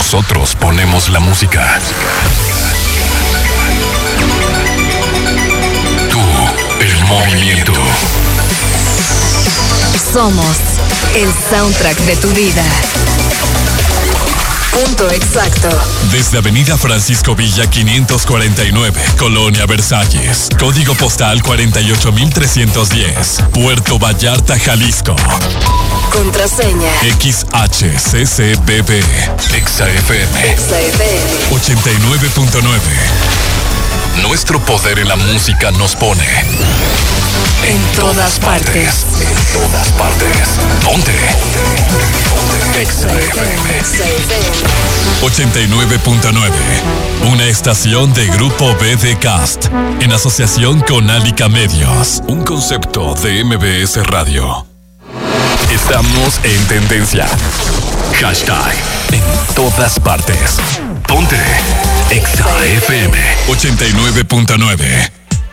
Nosotros ponemos la música. Tú, el movimiento. Somos el soundtrack de tu vida. Punto exacto. Desde Avenida Francisco Villa 549, Colonia Versalles. Código postal 48310. Puerto Vallarta, Jalisco. Contraseña XHCCBB. XAFM 89.9. Nuestro poder en la música nos pone en todas partes. En todas partes. Ponte. XAFM 89.9. Una estación de Grupo BD Cast en asociación con Alica Medios. Un concepto de MBS Radio. Estamos en tendencia. Hashtag en todas partes. Ponte XAFM 89.9.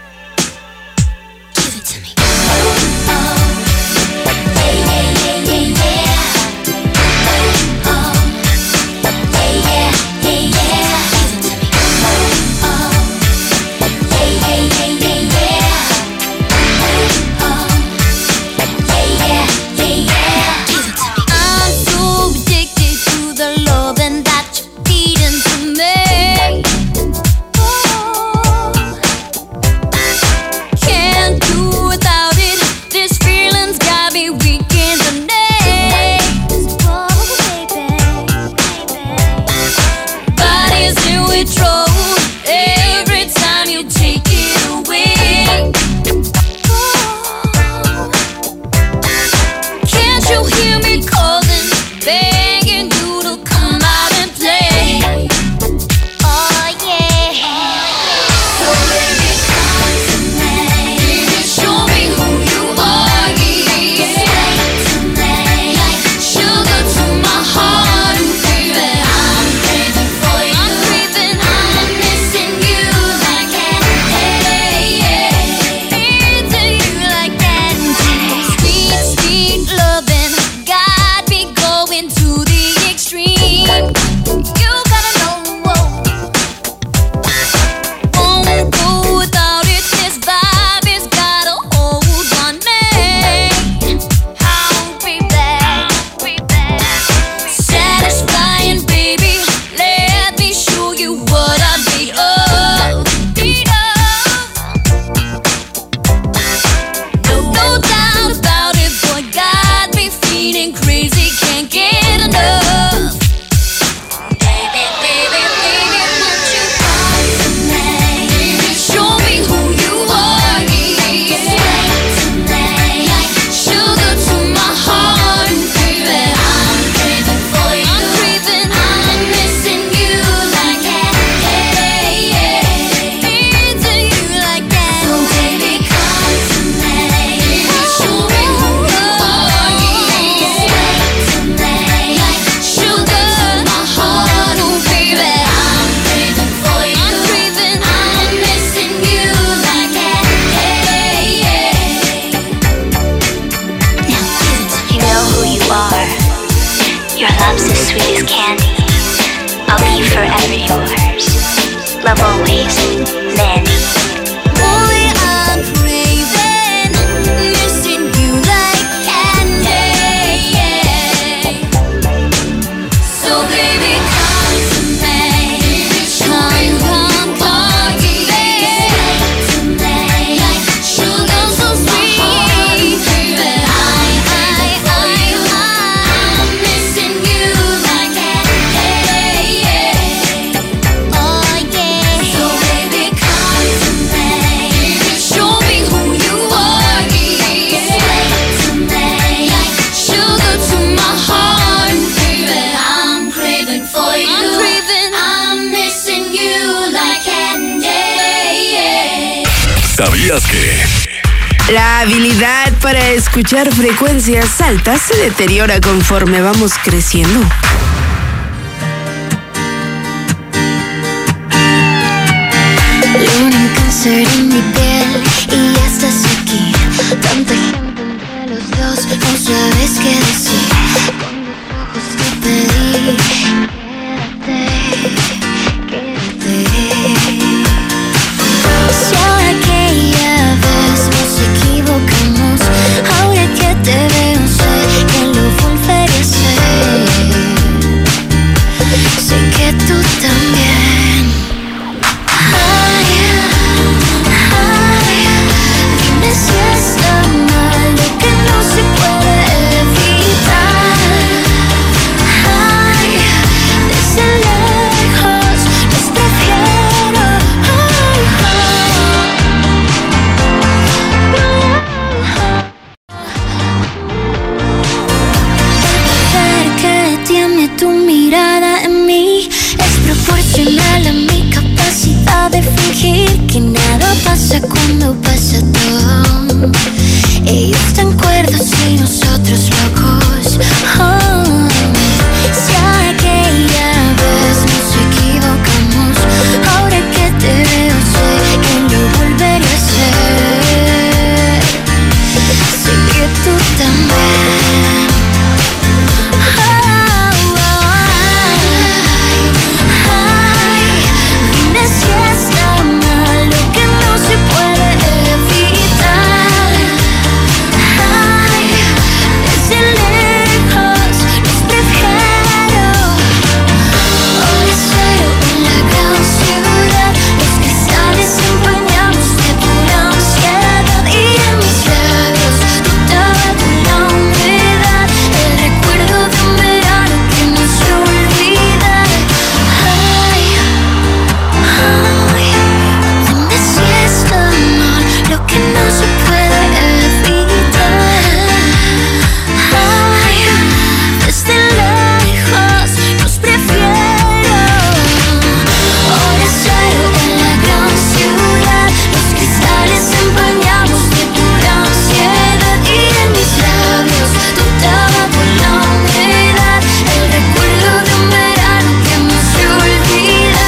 La habilidad para escuchar frecuencias altas se deteriora conforme vamos creciendo. Un cáncer en mi piel y ya estás aquí. Tanta gente entre los dos, no sabes qué decir. Con los ojos te pedí, quédate. pasa todo. Ellos están cuerdos y nosotros locos. Oh, si aquella vez nos equivocamos, ahora que te veo sé que lo volveré a hacer. Sé que tú también. Dime si está mal lo que no se puede evitar. Desde lejos los prefiero. Hoy cero en la gran ciudad. Los cristales empañados de pura ansiedad. Y en mis labios flotaba la humedad. El recuerdo de un verano que no se olvida. Dime si está mal lo que no se puede evitar. Desde lejos los prefiero. Hora cero en la gran ciudad. Los cristales empañados de pura ansiedad. Y en mis labios flotaba por la humedad. El recuerdo de un verano que no se olvida.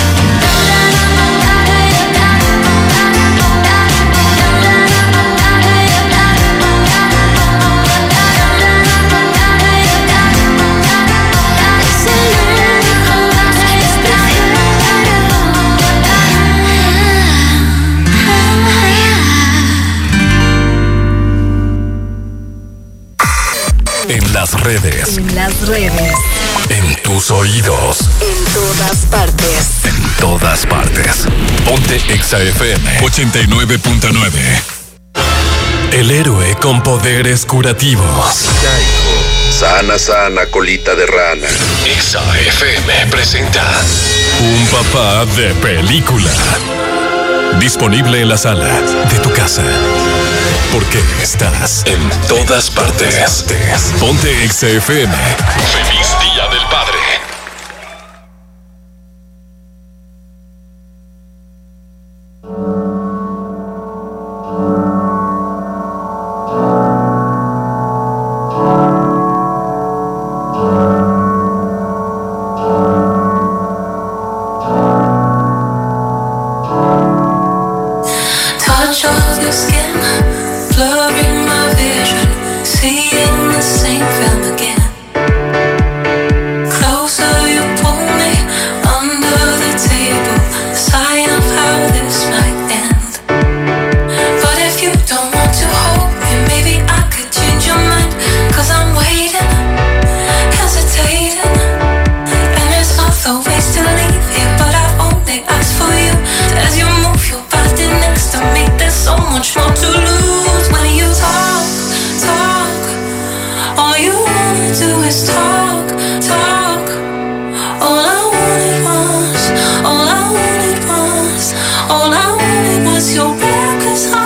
En las redes, En las redes. en tus oídos, En todas partes. en todas partes. Ponte Exa FM 89.9. El héroe con poderes curativos. Sana, sana, colita de rana. Exa FM presenta Un papá de película. Disponible en la sala de tu casa. Porque estás en todas partes. Ponte Exa FM. Feliz Día del Padre. Touch of your skin, blurring my vision, seeing the same film again. Closer you pull me, under the table, a sign of how this might end. But if you don't want to hold me, maybe I could change your mind. 'Cause I'm waiting, hesitating, and there's other ways to leave here, but I only ask for you. As you move your body next to me, there's so much more to lose. When you talk, talk, all you wanna do is talk, talk. All I wanted was, all I wanted was, all I wanted was your reckless heart.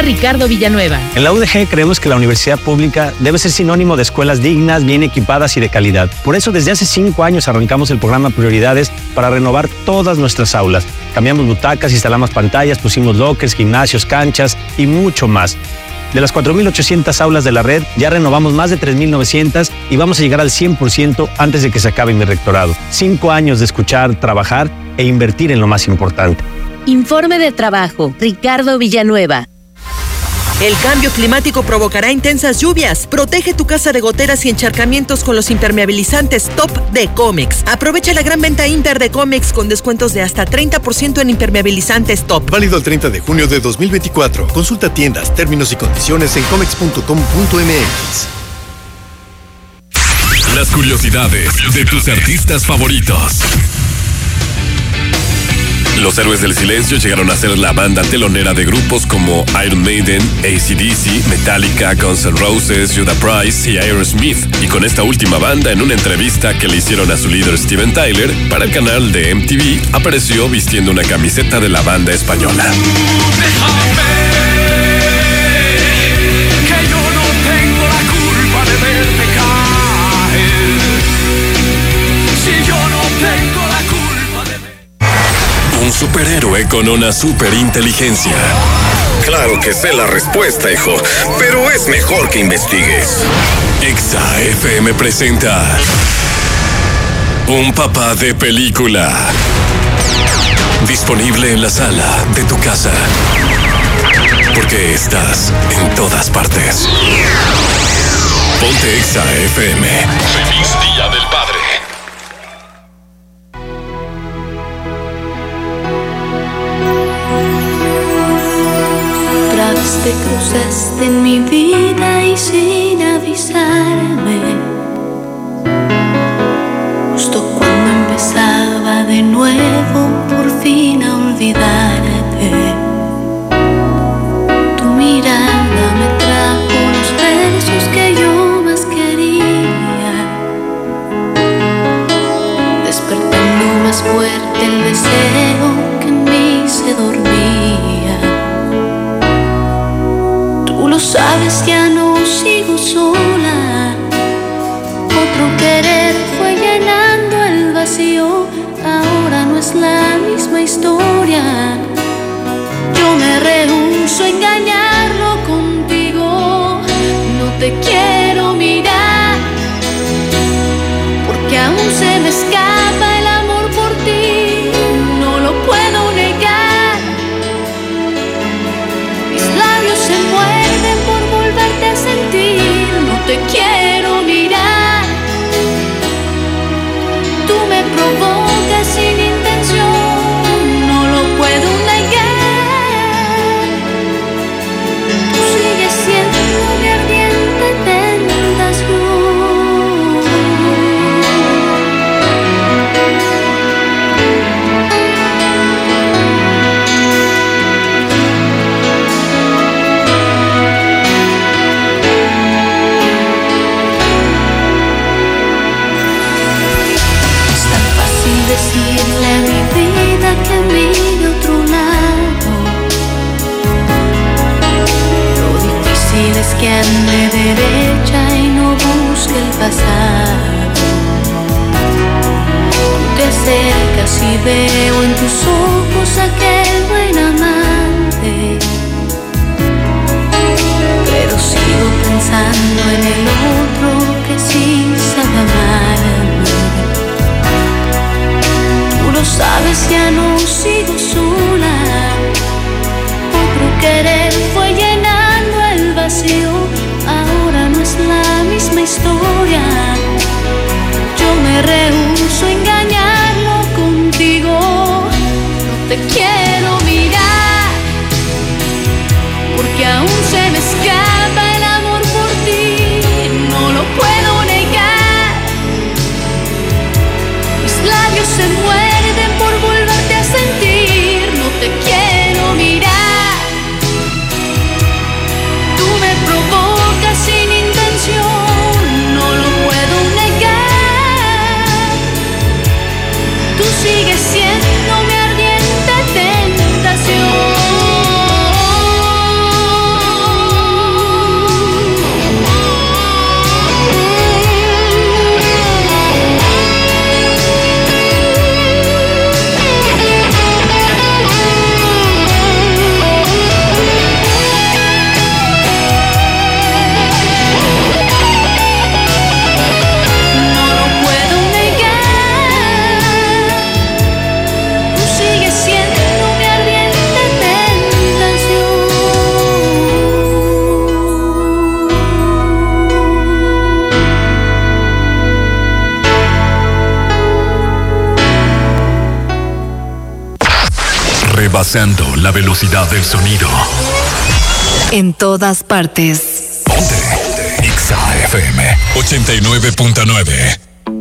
Escuela Ricardo Villanueva. En la UDG creemos que la universidad pública debe ser sinónimo de escuelas dignas, bien equipadas y de calidad. Por eso desde hace 5 años arrancamos el programa Prioridades para renovar todas nuestras aulas. Cambiamos butacas, instalamos pantallas, pusimos lockers, gimnasios, canchas y mucho más. De las 4.800 aulas de la red, ya renovamos más de 3.900 y vamos a llegar al 100% antes de que se acabe mi rectorado. 5 años de escuchar, trabajar e invertir en lo más importante. Informe de trabajo, Ricardo Villanueva. El cambio climático provocará intensas lluvias. Protege tu casa de goteras y encharcamientos con los impermeabilizantes Top de Comex. Aprovecha la gran venta Inter de Comex con descuentos de hasta 30% en impermeabilizantes Top. Válido el 30 de junio de 2024. Consulta tiendas, términos y condiciones en comex.com.mx. Las curiosidades de tus artistas favoritos. Los Héroes del Silencio llegaron a ser la banda telonera de grupos como Iron Maiden, AC/DC, Metallica, Guns N' Roses, Judas Priest y Aerosmith. Y con esta última banda, en una entrevista que le hicieron a su líder Steven Tyler para el canal de MTV, apareció vistiendo una camiseta de la banda española. Que yo no tengo la culpa de verte caer. Si yo no tengo la culpa. Un superhéroe con una superinteligencia. Claro que sé la respuesta, hijo, pero es mejor que investigues. Exa FM presenta Un papá de película. Disponible en la sala de tu casa. Porque estás en todas partes. Ponte Exa FM. Feliz Día del Padre. Te cruzaste en mi vida y sin avisarme, justo cuando empezaba de nuevo por fin a olvidarte. Tu mirada me trajo los versos que yo más quería, despertando más fuerte el deseo que en mí se dormía. Lo sabes, ya no sigo sola. Otro querer fue llenando el vacío. Ahora no es la misma historia. Yo me rehúso a engañarlo contigo. No te quiero mirar, porque aún se me escapa el amor por ti. No lo puedo negar. Mis labios se mueven por volverte a sentir. No te quiero mirar. Tú me provocas sin intención. No lo puedo negar. Tú sigues siendo mi ardiente tentación. Decirle a mi vida que mire otro lado. Lo difícil es que ande derecha y no busque el pasado. Tú te acercas y veo en tus ojos aquel buen amante, pero sigo pensando en el otro que sí sabe amarme. Lo sabes, ya no sigo sola. Otro querer fue llenando el vacío. Ahora no es la misma historia. Yo me rehúso a engañarlo contigo. No te quiero mirar, porque aún se me escapa el amor por ti. No lo puedo negar. Mis labios se muerden por volverte a sentir. No te quiero mirar. Tú me provocas sin intención. No lo puedo negar. Tú sigues siendo mi ardiente tentación. rebasando la velocidad del sonido. En todas partes. Ponte. Exa FM 89.9.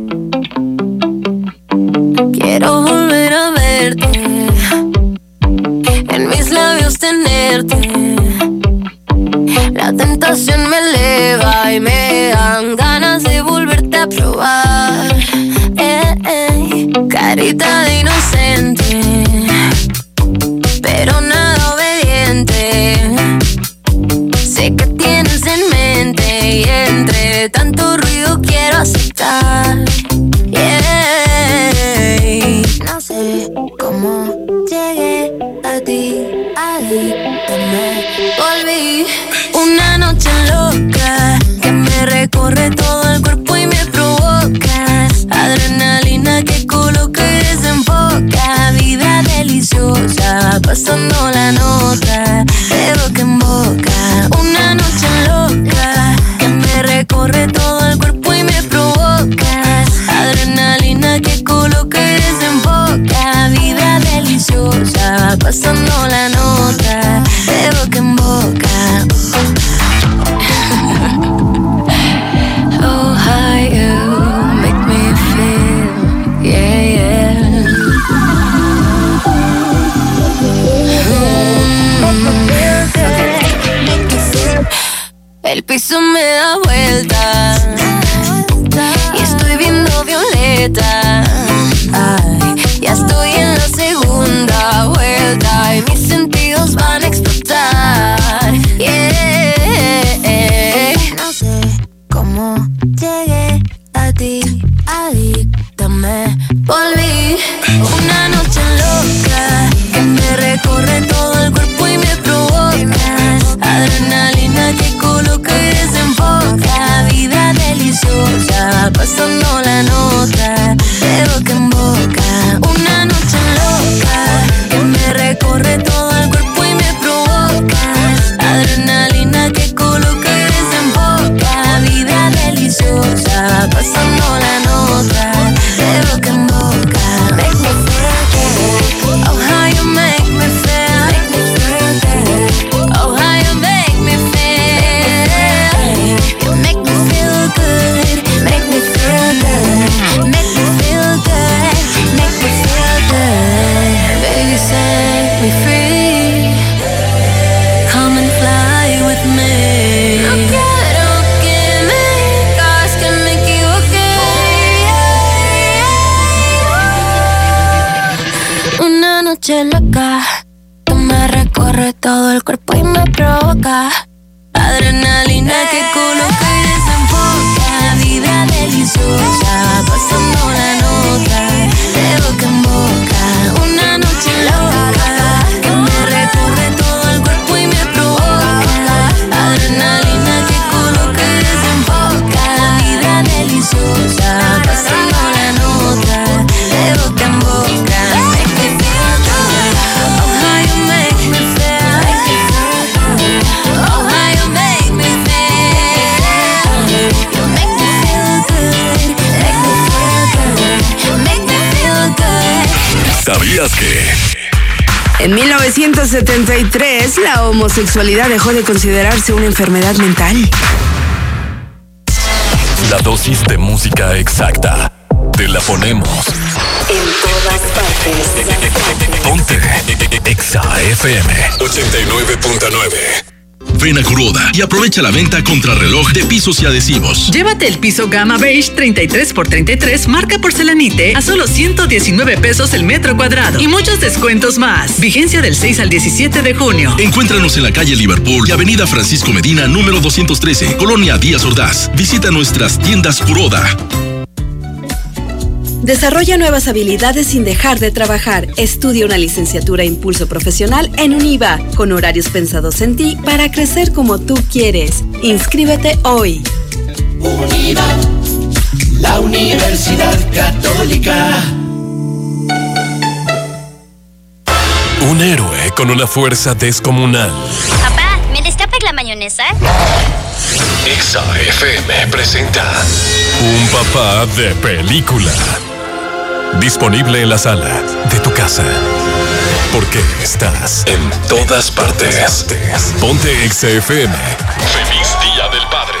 Quiero volver a verte, en mis labios tenerte. La tentación me eleva y me dan ganas de volverte a probar. Carita de inocente, pero nada obediente. Sé que tienes en mente y entre tanto ruido quiero aceptar. No sé cómo llegué a ti, ahí me volví. Una noche loca que me recorre todo el cuerpo y me provoca. Adrenalina que coloca y desenfoca. Vibra deliciosa, pasando la nota de boca en boca. Una noche loca que me recorre todo el cuerpo y me provoca. Adrenalina que coloca y desenfoca. Vibra deliciosa, pasando la nota de boca en boca. Oh, how you make me feel, yeah, yeah. El piso me da vuelta y estoy viendo violeta. Ay, ya estoy en la segunda vuelta y mis sentidos van a explotar. Yeah. No sé cómo llegué a ti, adicta me volví. Una noche loca que me recorre todo el cuerpo y me provoca. Adrenalina que coloca y desenfoca. Vibra deliciosa, pasando la nota de boca en boca. Una noche loca que me recorre todo el cuerpo y me provoca. Adrenalina que coloca y desenfoca. Vibra deliciosa, pasando la nota de boca en boca. Make me feel good. Oh, how you make me feel. Make me feel good. Oh, how you make me feel. You make me feel good. Make me feel good. Make me feel good. Make me feel good. Baby, set me free. Come and fly with me. No quiero que me digas que me equivoqué. Una noche loca que me recorre todo el cuerpo y me provoca. Adrenalina que coloca y desenfoca. Vibra deliciosa, pasando la nota de boca en boca. Una noche loca que me recorre todo el cuerpo y me provoca. Adrenalina que coloca y desenfoca. Vibra deliciosa, pasando la nota de boca en boca. Make me feel good. Oh, how you make me feel. Make me feel good. Oh, how you make me feel. You make me feel good. Make me feel good. Make me feel good. ¿Sabías que? En 1973, la homosexualidad dejó de considerarse una enfermedad mental. La dosis de música exacta. Te la ponemos. En todas partes. Ponte. Exa FM 89.9. Ven a Kuroda y aprovecha la venta contrarreloj de pisos y adhesivos. Llévate el piso Gama Beige 33x33 marca porcelanite a solo 119 pesos el metro cuadrado y muchos descuentos más. Vigencia del 6 al 17 de junio. Encuéntranos en la calle Liverpool y avenida Francisco Medina, número 213, Colonia Díaz Ordaz. Visita nuestras tiendas Kuroda. Desarrolla nuevas habilidades sin dejar de trabajar. Estudia una licenciatura Impulso Profesional en UNIVA, con horarios pensados en ti para crecer como tú quieres. Inscríbete hoy. UNIVA, la Universidad Católica. Un héroe con una fuerza descomunal. Papá, ¿me destapas la mayonesa? Exa FM presenta Un papá de película. Disponible en la sala de tu casa. Porque estás en todas partes. Ponte Exa FM. Feliz Día del Padre.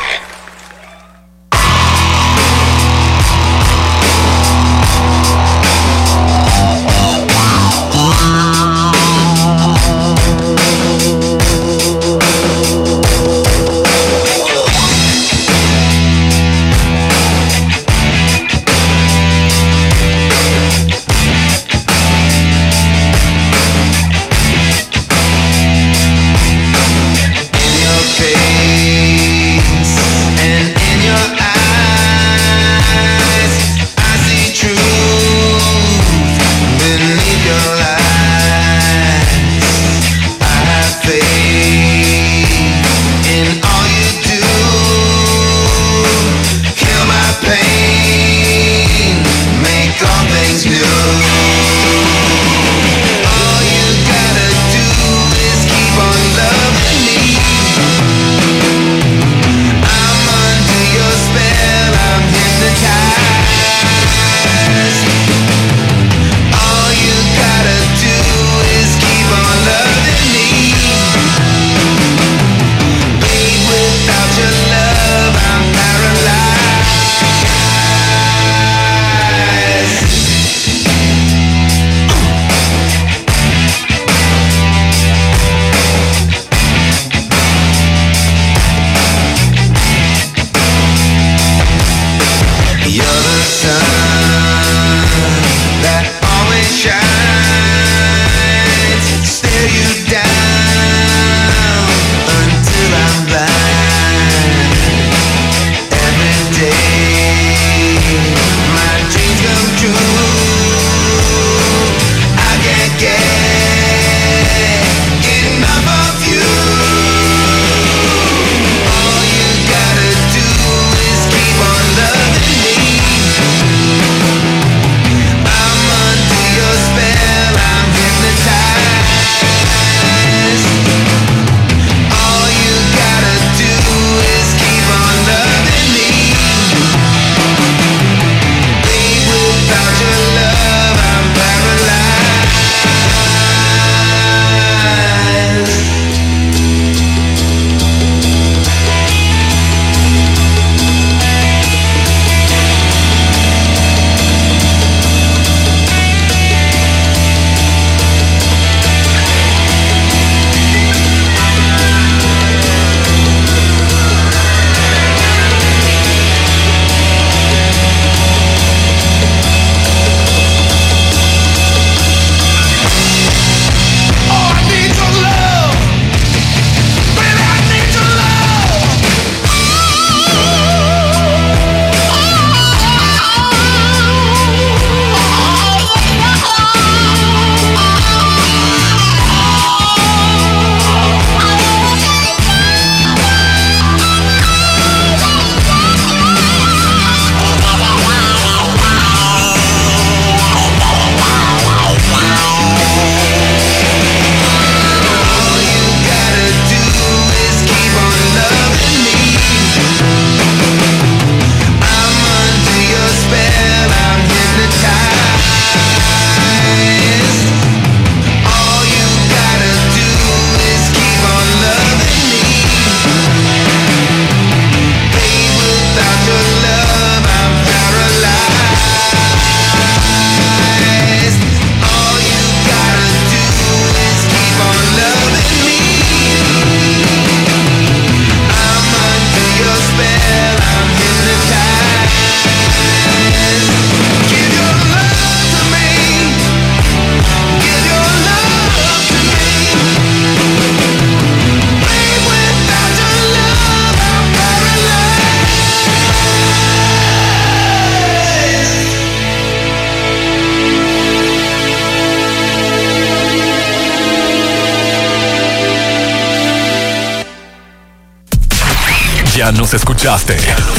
Ya nos escuchaste.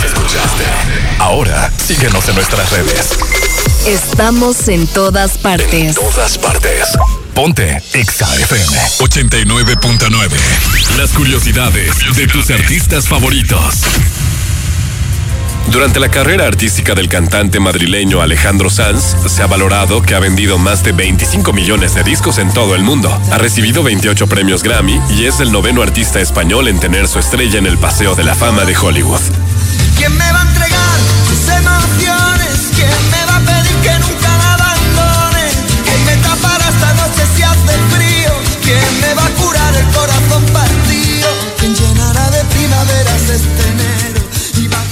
Ahora síguenos en nuestras redes. Estamos en todas partes. En todas partes. Ponte Exa FM 89.9. Las curiosidades de tus artistas favoritos. Durante la carrera artística del cantante madrileño Alejandro Sanz, se ha valorado que ha vendido más de 25 millones de discos en todo el mundo. Ha recibido 28 premios Grammy y es el 9º artista español en tener su estrella en el Paseo de la Fama de Hollywood. ¿Quién me va a entregar sus emociones? ¿Quién me va a pedir que nunca la abandone? ¿Quién me tapará esta noche si hace frío? ¿Quién me va a curar el corazón partido? ¿Quién llenará de primaveras este enero? Y va a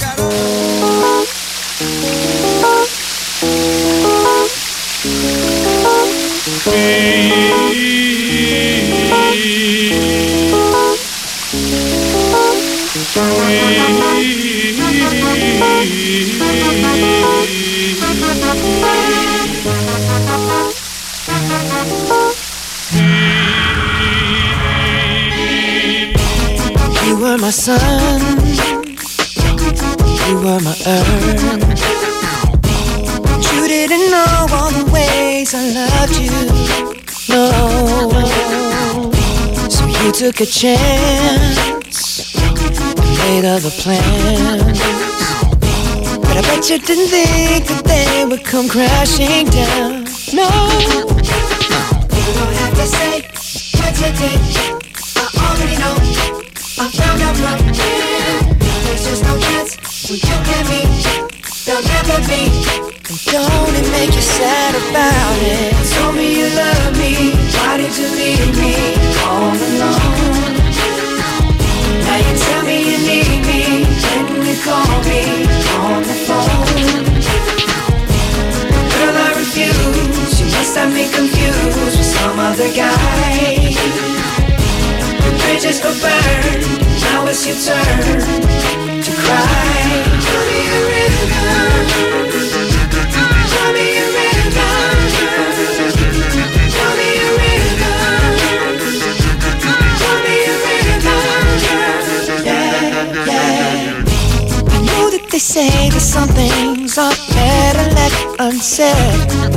You were my sun, you were my earth. You didn't know all the ways I loved you, no. So you took a chance, made other plans. But I bet you didn't think that they would come crashing down, no. You don't have to say what you did, I already know. I found out from him. There's just no chance when you and me, there'll never be. And don't it make you sad about it? Told me you love me, why did you leave me all alone? Now you tell me you need me, when you call me on the phone. Girl, I refuse, you must have me confused with some other guy. Bridges go burn, now it's your turn to cry. Tell me a river, tell me a river, tell me a river, tell me a river, yeah, yeah. I know that they say that some things are better left unsaid.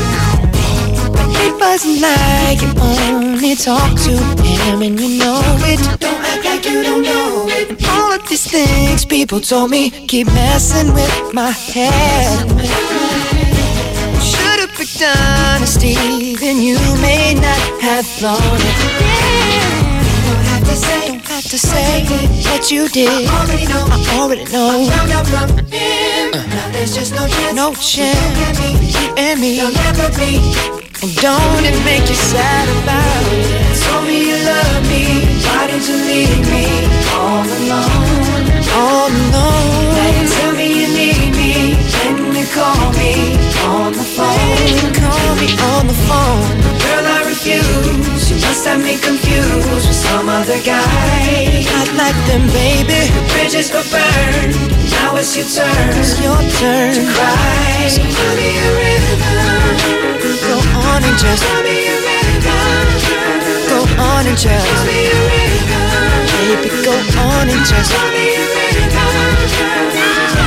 It wasn't like you only talk to him and you know it. Don't act like you don't know it. And all of these things people told me keep messing with my head. Should've picked honesty, then you may not have thought it. Don't have to say what you did. I already know. I found out from him. Now there's just no chance. No chance. You and me. There'll never be. And don't it make you sad about it? Told me you love me, why did you leave me all alone? All alone. Now you tell me you need me, when you call me on the phone. Call me on the phone. Girl, I refuse, you must have me confused with some other guy. Not like them, baby. The bridges go burn, now it's your turn. It's your turn to cry. So tell me a river. Go on and just tell me a river. Go on and just tell me a river. Baby, go on and just tell me a river.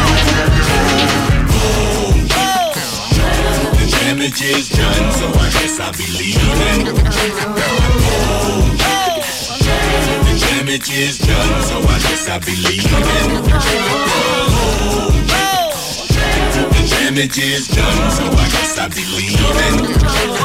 The damage is done, so I guess I'll be leaving. The damage is done, so I guess I'll be leaving. The damage is done, so I guess I'll be leaving.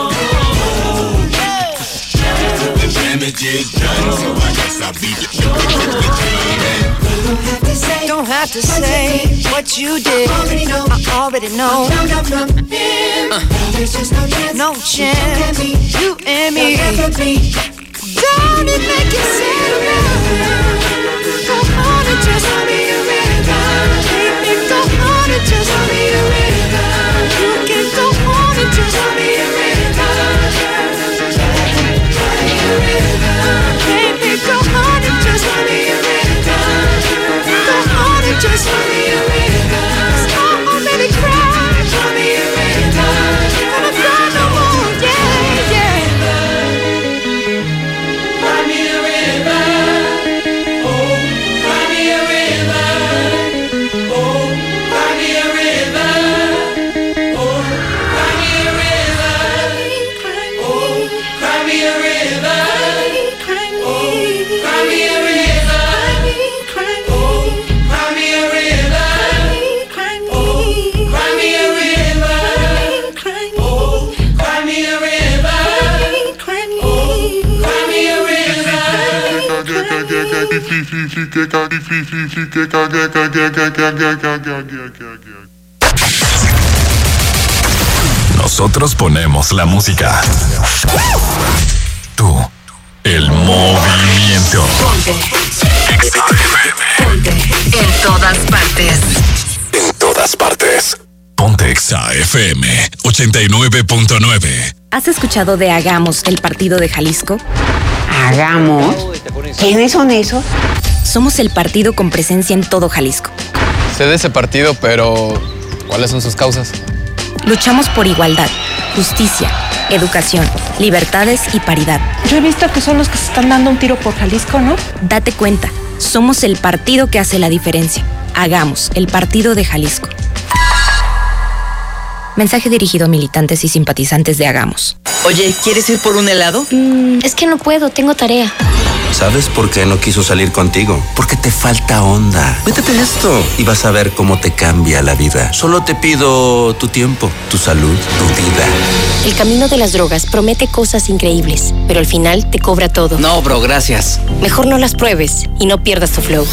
The damage is done, so I guess I'll be leaving. Don't have to say what you did. I already know. There's just no chance. You and me. Don't it make you sad? Go on and just tell me a river. Baby, go on and just tell me a river. You can go on and just tell me a river. Baby, go on and just tell me a river. Go on and just tell me a river. I already cried. Tell me a river. Gonna cry no more, yeah, yeah. Cry me a river. Oh, cry me a river. Oh, cry me a river. Nosotros ponemos la música. Tú, el movimiento. Ponte en todas partes. En todas partes. Ponte Exa FM 89.9. ¿Has escuchado de Hagamos, el partido de Jalisco? ¿Hagamos? ¿Quiénes son esos? Somos el partido con presencia en todo Jalisco. Sé de ese partido, pero ¿cuáles son sus causas? Luchamos por igualdad, justicia, educación, libertades y paridad. Yo he visto que son los que se están dando un tiro por Jalisco, ¿no? Date cuenta, somos el partido que hace la diferencia. Hagamos, el partido de Jalisco. Mensaje dirigido a militantes y simpatizantes de Hagamos. Oye, ¿quieres ir por un helado? Es que no puedo, tengo tarea. ¿Sabes por qué no quiso salir contigo? Porque te falta onda. Métete esto y vas a ver cómo te cambia la vida. Solo te pido tu tiempo, tu salud, tu vida. El camino de las drogas promete cosas increíbles, pero al final te cobra todo. No, bro, gracias. Mejor no las pruebes y no pierdas tu flow.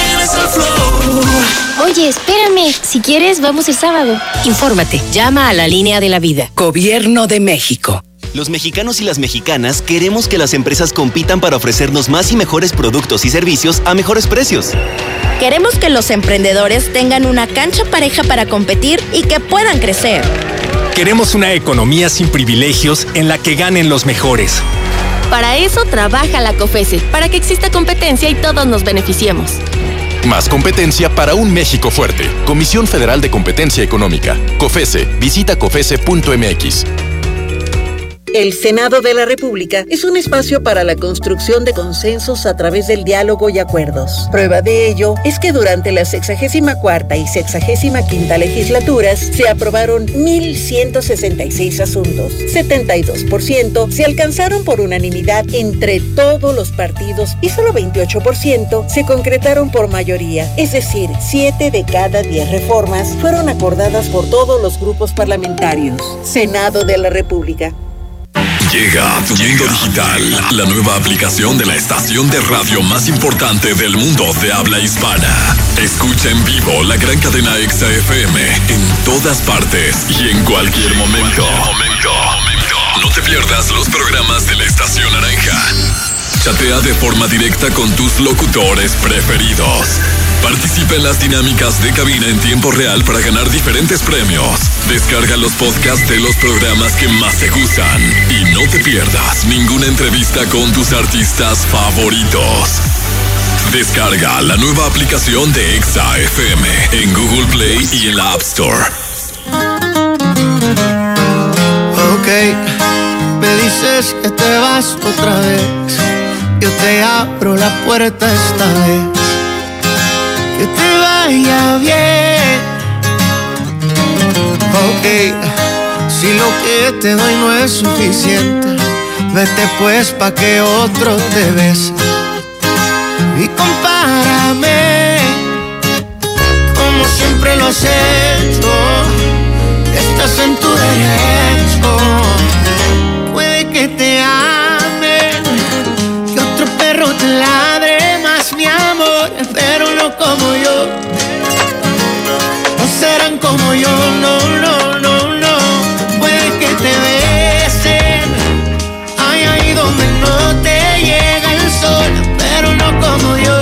Oye, espérame. Si quieres, vamos el sábado. Infórmate. Llama a la línea de la vida. Gobierno de México. Los mexicanos y las mexicanas queremos que las empresas compitan para ofrecernos más y mejores productos y servicios a mejores precios. Queremos que los emprendedores tengan una cancha pareja para competir y que puedan crecer. Queremos una economía sin privilegios en la que ganen los mejores. Para eso trabaja la COFESE, para que exista competencia y todos nos beneficiemos. Más competencia para un México fuerte. Comisión Federal de Competencia Económica. COFESE. Visita COFESE.mx. El Senado de la República es un espacio para la construcción de consensos a través del diálogo y acuerdos. Prueba de ello es que durante la 64ª y 65ª legislaturas se aprobaron 1,166 asuntos. 72% se alcanzaron por unanimidad entre todos los partidos y solo 28% se concretaron por mayoría. Es decir, 7 de cada 10 reformas fueron acordadas por todos los grupos parlamentarios. Senado de la República. Llega a tu mundo digital, la nueva aplicación de la estación de radio más importante del mundo de habla hispana. Escucha en vivo la gran cadena Exa FM en todas partes y en cualquier momento. No te pierdas los programas de la estación naranja. Chatea de forma directa con tus locutores preferidos. Participa en las dinámicas de cabina en tiempo real para ganar diferentes premios. Descarga los podcasts de los programas que más te gustan. Y no te pierdas ninguna entrevista con tus artistas favoritos. Descarga la nueva aplicación de Exa FM en Google Play y en la App Store. Ok, me dices que te vas otra vez. Yo te abro la puerta esta vez. Que te vaya bien. Ok, si lo que te doy no es suficiente, vete pues pa' que otro te bese. Y compárame, como siempre lo has hecho. Estás en tu derecho. Puede que te amen, que otro perro te ladre más, mi amor, pero no como yo. No serán como yo, no, no, no, no. Puede que te besen, ahí donde no te llega el sol, pero no como yo.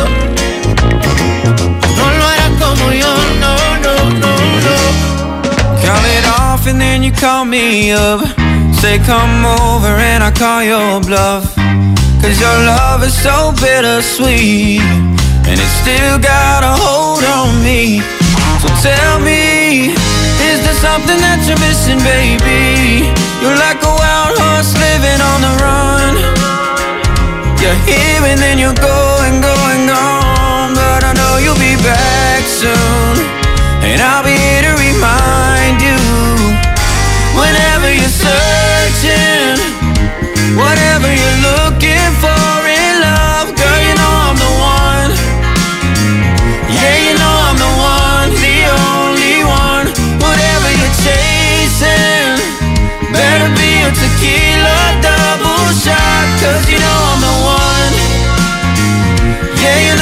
No lo hará como yo, no, no, no, no. Count it off and then you call me up. Say come over and I call your bluff. Cause your love is so bittersweet, and it still got a hold on me. So tell me, is there something that you're missing, baby? You're like a wild horse living on the run. You're here and then you're going, going, gone. But I know you'll be back soon, and I'll be here to remind you. Whenever you're searching, whatever you're looking for in love, girl, you know I'm the one. Yeah, you know I'm the one, the only one. Whatever you're chasing, better be a tequila double shot, cause you know I'm the one. Yeah, you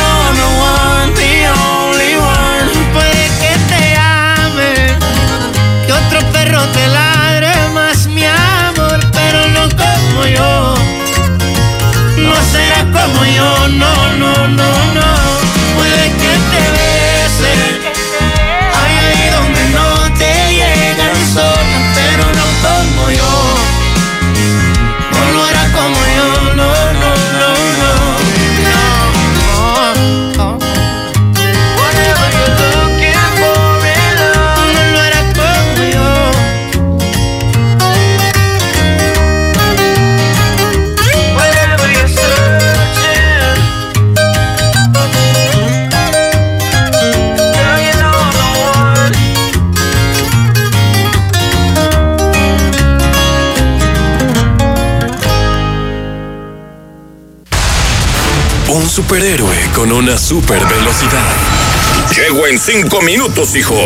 Un superhéroe con una super velocidad. Llego en 5 minutos, hijo.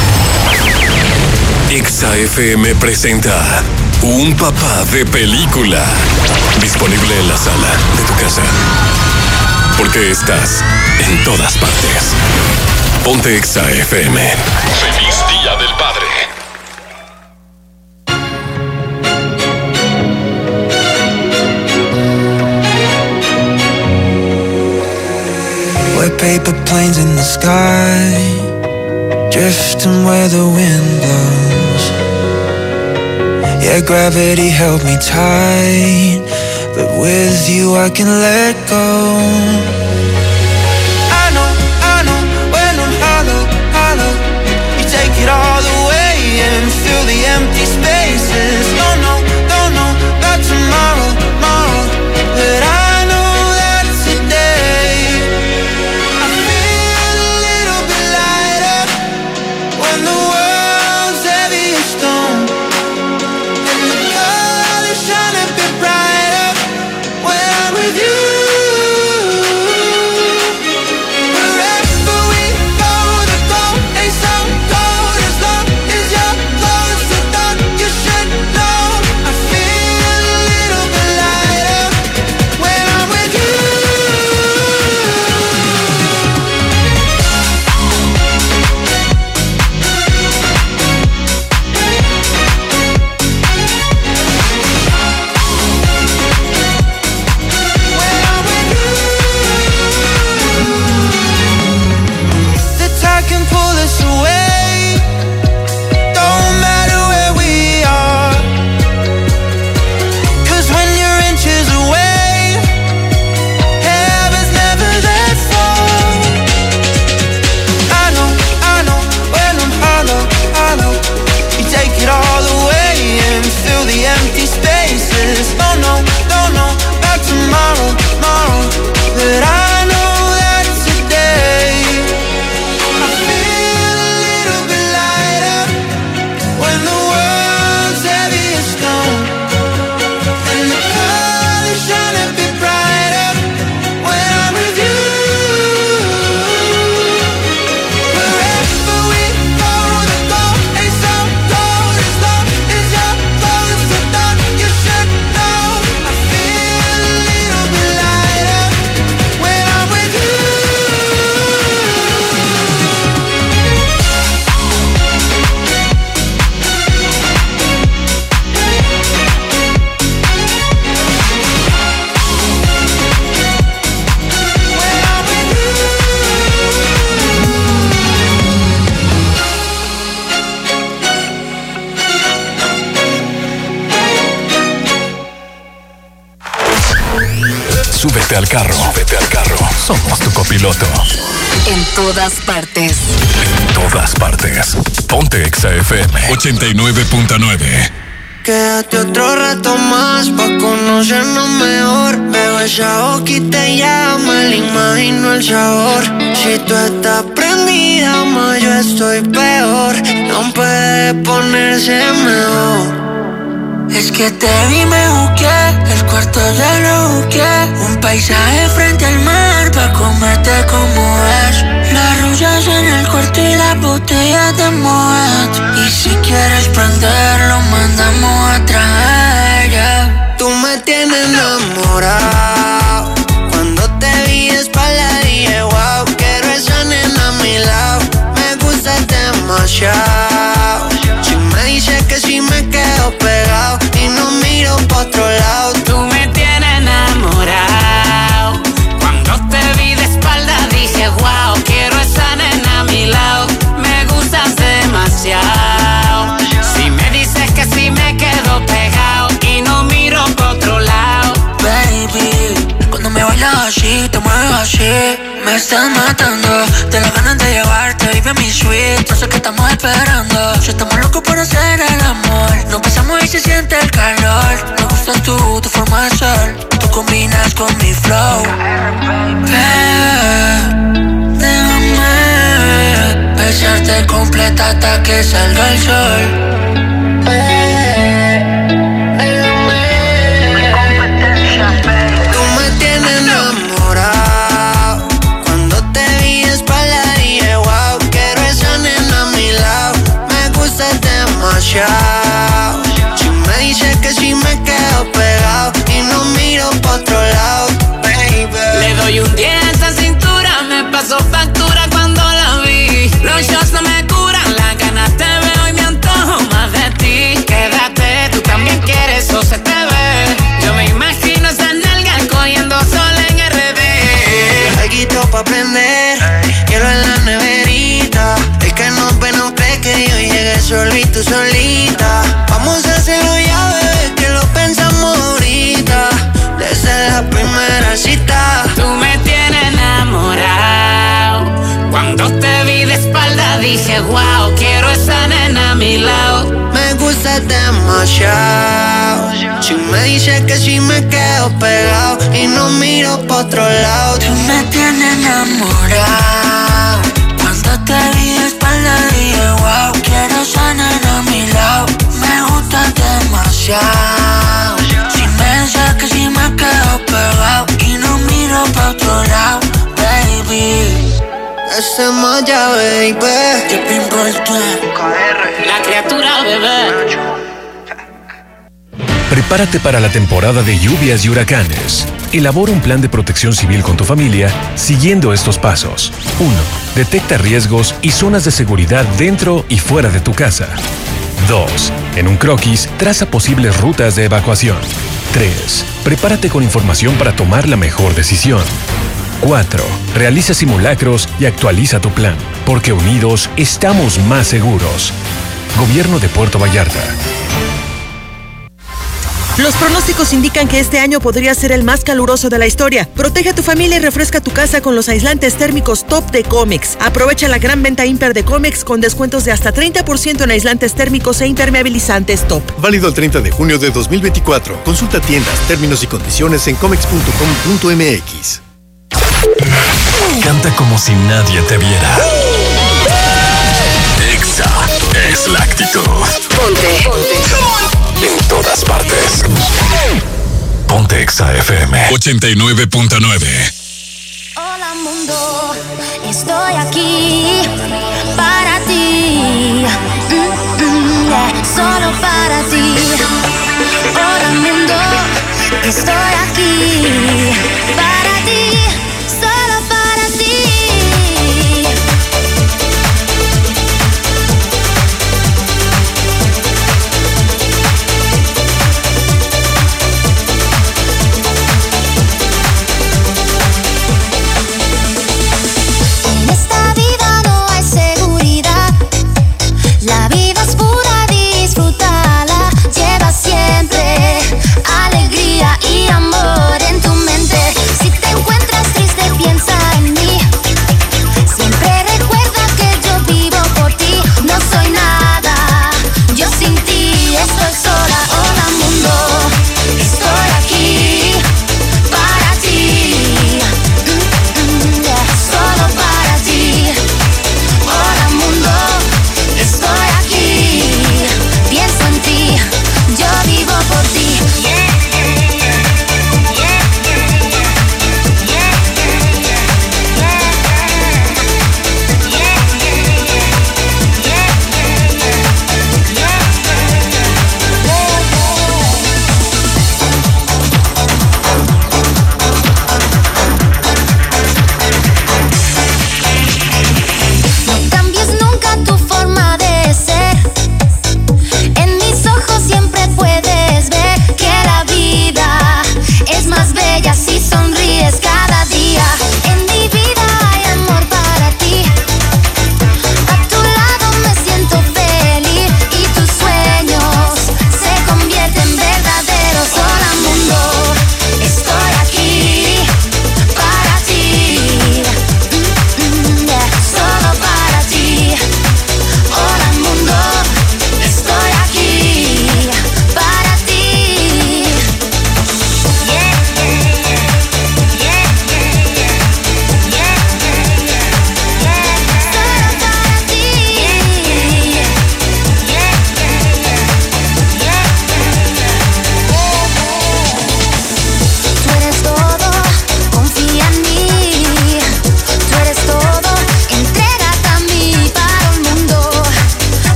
Exa FM presenta Un Papá de Película. Disponible en la sala de tu casa. Porque estás en todas partes. Ponte Exa FM. Feliz Día del Padre. White paper planes in the sky, drifting where the wind blows. Yeah, gravity held me tight, but with you I can let go. I know, when I'm hollow, you take it all away and fill the empty spaces. Don't know about tomorrow, but I know that today I feel a little bit lighter when the world's heavy as stone, and the colors shine a bit brighter when I'm with you. Wherever we go, the goal ain't so cold as long as you're close to thought you should know. I feel a little bit lighter when I'm with you. The tide can pull us away, don't matter where we are, 'cause when you're inches away, heaven's never that far. I know, when I'm hollow, you take it all away and fill the empty spaces. Don't know about tomorrow, but I know that today I feel a little bit lighter when the world's heavy as stone, and the colors shine a bit brighter when I'm with you. Wherever we go, the goal ain't so cold as long as you're close to thought you should know. I feel a little bit lighter when I'm with you. Súbete al carro. Somos tu copiloto. En todas partes. En todas partes. Ponte Exa FM 89.9. Quédate otro rato más pa' conocernos mejor. Veo esa boquita y llama, le imagino el sabor. Si tú estás prendida, más yo estoy peor. No puede ponerse mejor. Es que te vi, me busqué, el cuarto ya lo busqué. Un paisaje frente al mar pa' comerte como es. Las rosas en el cuarto y las botellas de Moet. Y si quieres prenderlo, mandamos a traer, yeah. Tú me tienes enamorado. Cuando te vi de espalda dije wow, quiero esa nena a mi lado. Me gustas demasiado. Si me dices que sí me quedo pegado y no miro pa' otro lado. Tú me tienes enamorado. Cuando te vi de espalda dije wow, quiero esa nena a mi lado. Me gustas demasiado. Si me dices que sí me quedo pegado y no miro pa' otro lado. Baby, cuando me bailas así, te mueves así, me estás matando. De las ganas de llevarte, vive mi suite. No sé qué estamos esperando. Si estamos locos por hacer el amor, nos besamos y se siente el calor. Me gusta tu forma de ser. Tú combinas con mi flow. Déjame besarte completa hasta que salga el sol. Tú me tienes enamorado. dije wow, quiero esa nena a mi lado. Me gusta demasiado. Si me dices que si me quedo pegado y no miro pa' otro lado. Tú me tienes enamorado. Cuando te vi de espalda dije wow, quiero esa nena a mi lado. Me gusta demasiado. Si me dices que si me quedo pegado y no miro pa' otro lado, baby. Ese Maya, baby. La criatura, bebé. Prepárate para la temporada de lluvias y huracanes. Elabora un plan de protección civil con tu familia siguiendo estos pasos. 1. Detecta riesgos y zonas de seguridad dentro y fuera de tu casa. 2. En un croquis, traza posibles rutas de evacuación. 3. Prepárate con información para tomar la mejor decisión. 4. Realiza simulacros y actualiza tu plan, porque unidos estamos más seguros. Gobierno de Puerto Vallarta. Los pronósticos indican que este año podría ser el más caluroso de la historia. Protege a tu familia y refresca tu casa con los aislantes térmicos Top de Comex. Aprovecha la gran venta ímper de Comex con descuentos de hasta 30% en aislantes térmicos e impermeabilizantes Top. Válido el 30 de junio de 2024. Consulta tiendas, términos y condiciones en comex.com.mx. Canta como si nadie te viera. Exa es la actitud. Ponte. En todas partes. Ponte Exa FM 89.9. Hola mundo, estoy aquí para ti, solo para ti. Hola mundo, estoy aquí para ti, solo para ti. En esta vida no hay seguridad, la vida es pura disfrutar.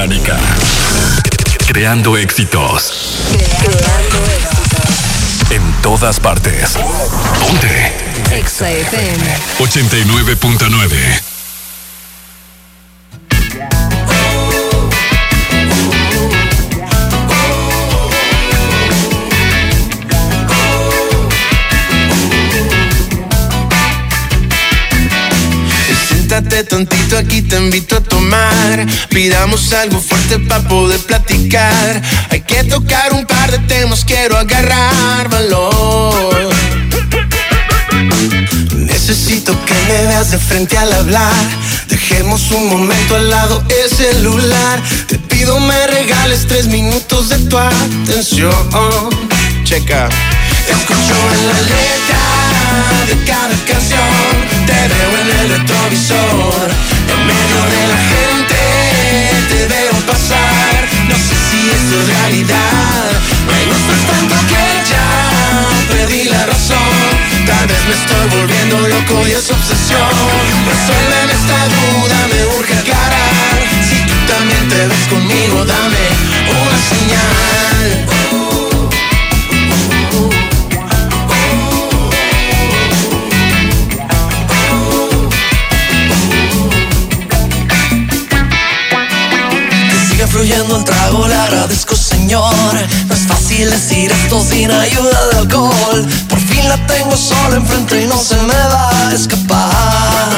Mecánica. Creando éxitos. En todas partes. Ponte. Exa FM 89.9. Siéntate tantito, aquí te invito a tomar. Pidamos algo fuerte para poder platicar. Hay que tocar un par de temas, quiero agarrar valor. Necesito que me veas de frente al hablar. Dejemos un momento al lado el celular. Te pido me regales 3 minutos de tu atención. Checa. Escucho en la letra de cada canción. Te veo en el retrovisor. En medio de la gente te veo pasar. No sé si esto es realidad. Me gustas tanto que ya perdí la razón. Tal vez me estoy volviendo loco y es obsesión. Resuélveme esta duda, me urge aclarar. Si tú también te ves conmigo, dame una señal. Fluyendo el trago, le agradezco, señor. No es fácil decir esto sin ayuda de alcohol. Por fin la tengo sola enfrente y no se me va a escapar.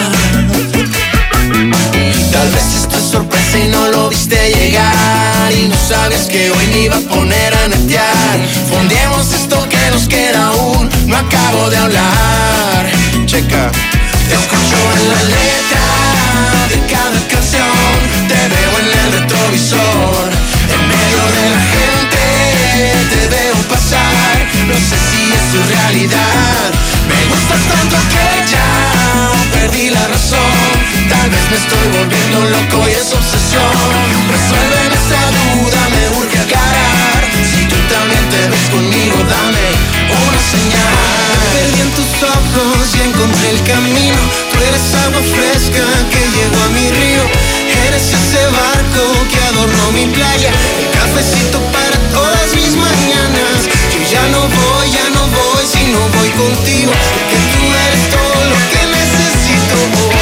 Tal vez esto es sorpresa y no lo viste llegar. Y no sabes que hoy me iba a poner a netear. Fondeemos esto que nos queda aún. No acabo de hablar. Checa. Te escucho en la letra de cada canción. Te veo en el retrovisor. En medio de la gente te veo pasar. No sé si es tu realidad. Me gustas tanto que ya perdí la razón. Tal vez me estoy volviendo loco y es obsesión. Resuélveme esta duda, me urge aclarar. Si tú también te ves conmigo, dame una señal. Perdí en tus ojos y encontré el camino. Tú eres agua fresca que llegó a mi río. Eres ese barco que adornó mi playa. Un cafecito para todas mis mañanas. Yo ya no voy si no voy contigo. Porque tú eres todo lo que necesito.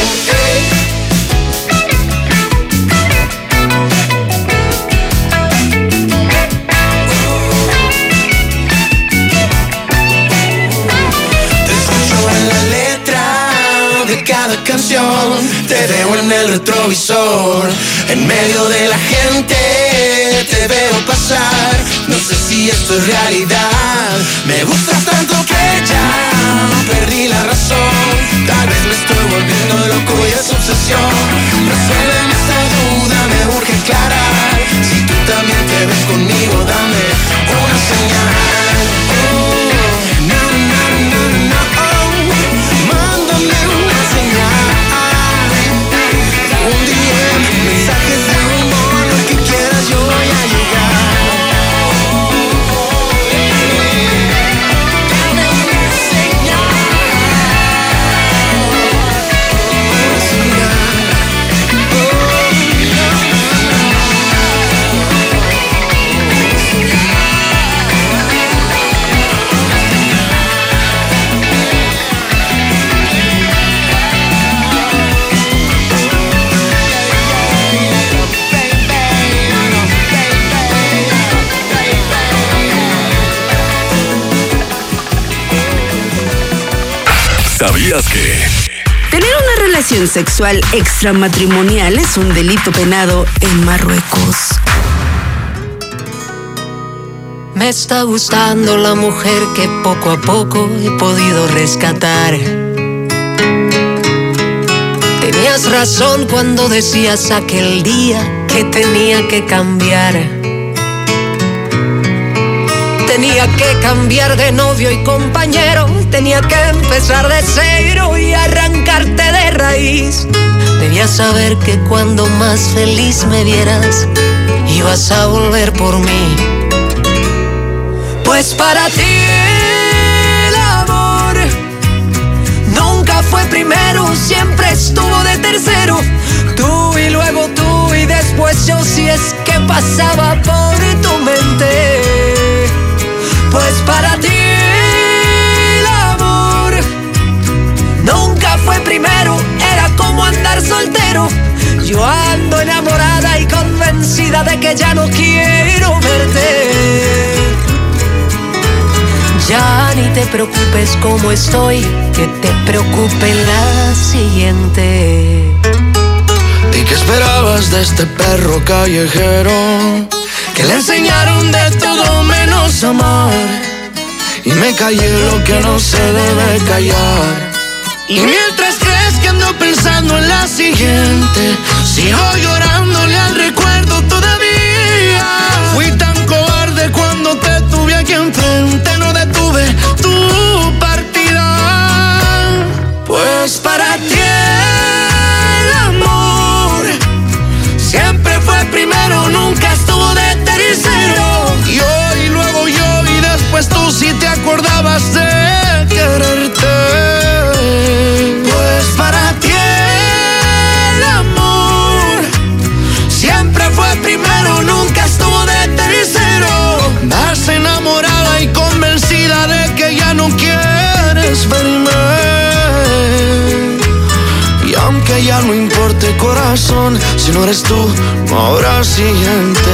Te escucho en la letra de cada canción. Te veo en el retrovisor. En medio de la gente te veo pasar. No sé si esto es realidad. Me gustas tanto que ya perdí la razón. Tal vez me estoy volviendo loco y es obsesión. Resuélveme esta duda, me urge aclarar. Si tú también te ves conmigo, dame una señal. No, no, no, no, mándame una señal. Un DM, mensajes de humor, lo que quieras, yo voy a llegar. Dame una señal. Una señal. ¿Sabías que? Tener una relación sexual extramatrimonial es un delito penado en Marruecos. Me está gustando la mujer que poco a poco he podido rescatar. Tenías razón cuando decías aquel día que tenía que cambiar. Tenía que cambiar de novio y compañero. Tenía que empezar de cero y arrancarte de raíz. Debías saber que cuando más feliz me vieras, ibas a volver por mí. Pues para ti el amor nunca fue primero, siempre estuvo de tercero. Tú y luego tú y después yo si es que pasaba por tu mente. Pues para ti el amor nunca fue primero, era como andar soltero. Yo ando enamorada y convencida de que ya no quiero verte. Ya ni te preocupes como estoy, que te preocupe la siguiente. ¿Y qué esperabas de este perro callejero? Que le enseñaron de todo menos amar. Y me callé lo que no se debe callar. Y mientras crees que ando pensando en la siguiente, sigo llorándole al recuerdo todavía. Fui tan cobarde cuando te tuve aquí enfrente, no detuve tu partida. Pues para ti el amor siempre fue primero, nunca estuvo de tercero. Yo y luego yo y después tú, si te acordabas de quererte. Pues para ti el amor siempre fue primero, nunca estuvo de tercero. Vas enamorada y convencida de que ya no quieres verme. Y aunque ya no importe corazón, si no eres tú, no habrá siguiente.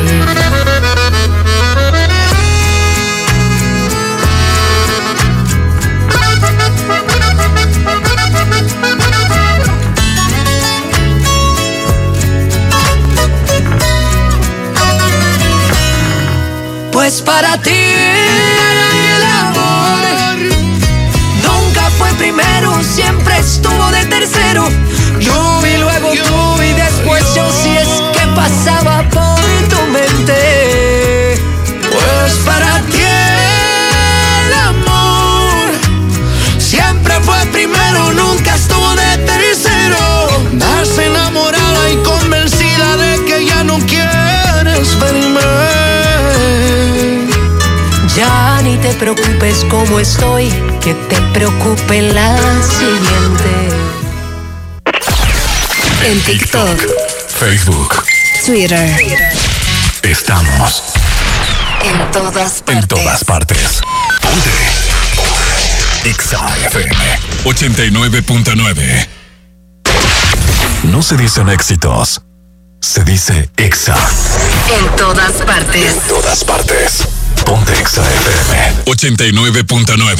Pues para ti el amor nunca fue primero, siempre estuvo de tercero. Yo y luego tú y después yo, si es que pasaba por tu mente. Pues para ti el amor siempre fue primero, nunca estuvo de tercero. Vas enamorada y convencida de que ya no quieres verme. Ya ni te preocupes como estoy, que te preocupe la siguiente. En TikTok, Facebook, Twitter. Estamos En todas partes. en todas partes. Ponte Exa FM 89.9. No se dicen éxitos, se dice Exa. En todas partes. En todas partes. Ponte Exa FM 89.9.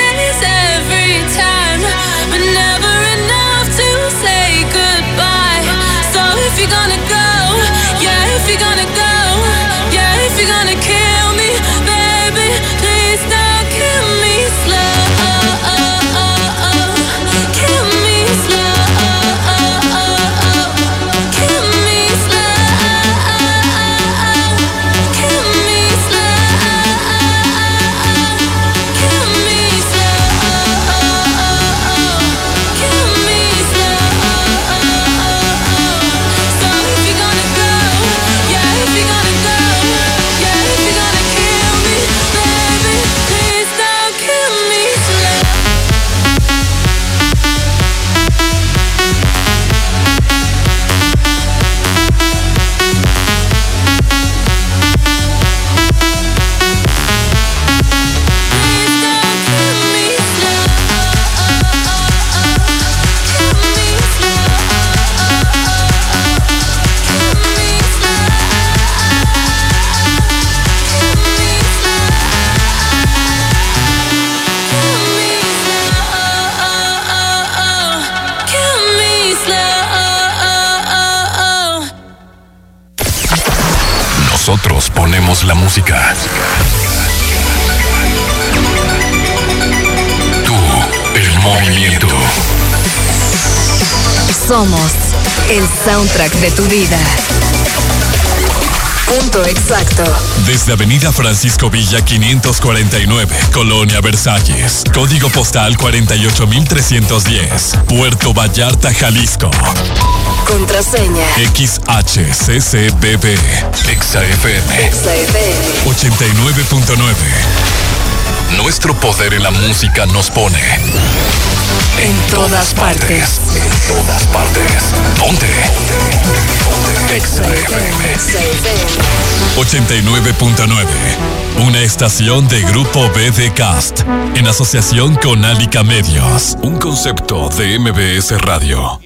Every time, but never enough to say goodbye. Nosotros ponemos la música. Tú, el movimiento. Somos el soundtrack de tu vida. Punto exacto. Desde Avenida Francisco Villa 549, Colonia Versalles. Código postal 48310. Puerto Vallarta, Jalisco. Contraseña XHCCBB. XAFM 89.9. Nuestro poder en la música nos pone en todas partes. En todas partes. Ponte. XAFM 89.9. Una estación de Grupo BD Cast en asociación con Alica Medios. Un concepto de MBS Radio.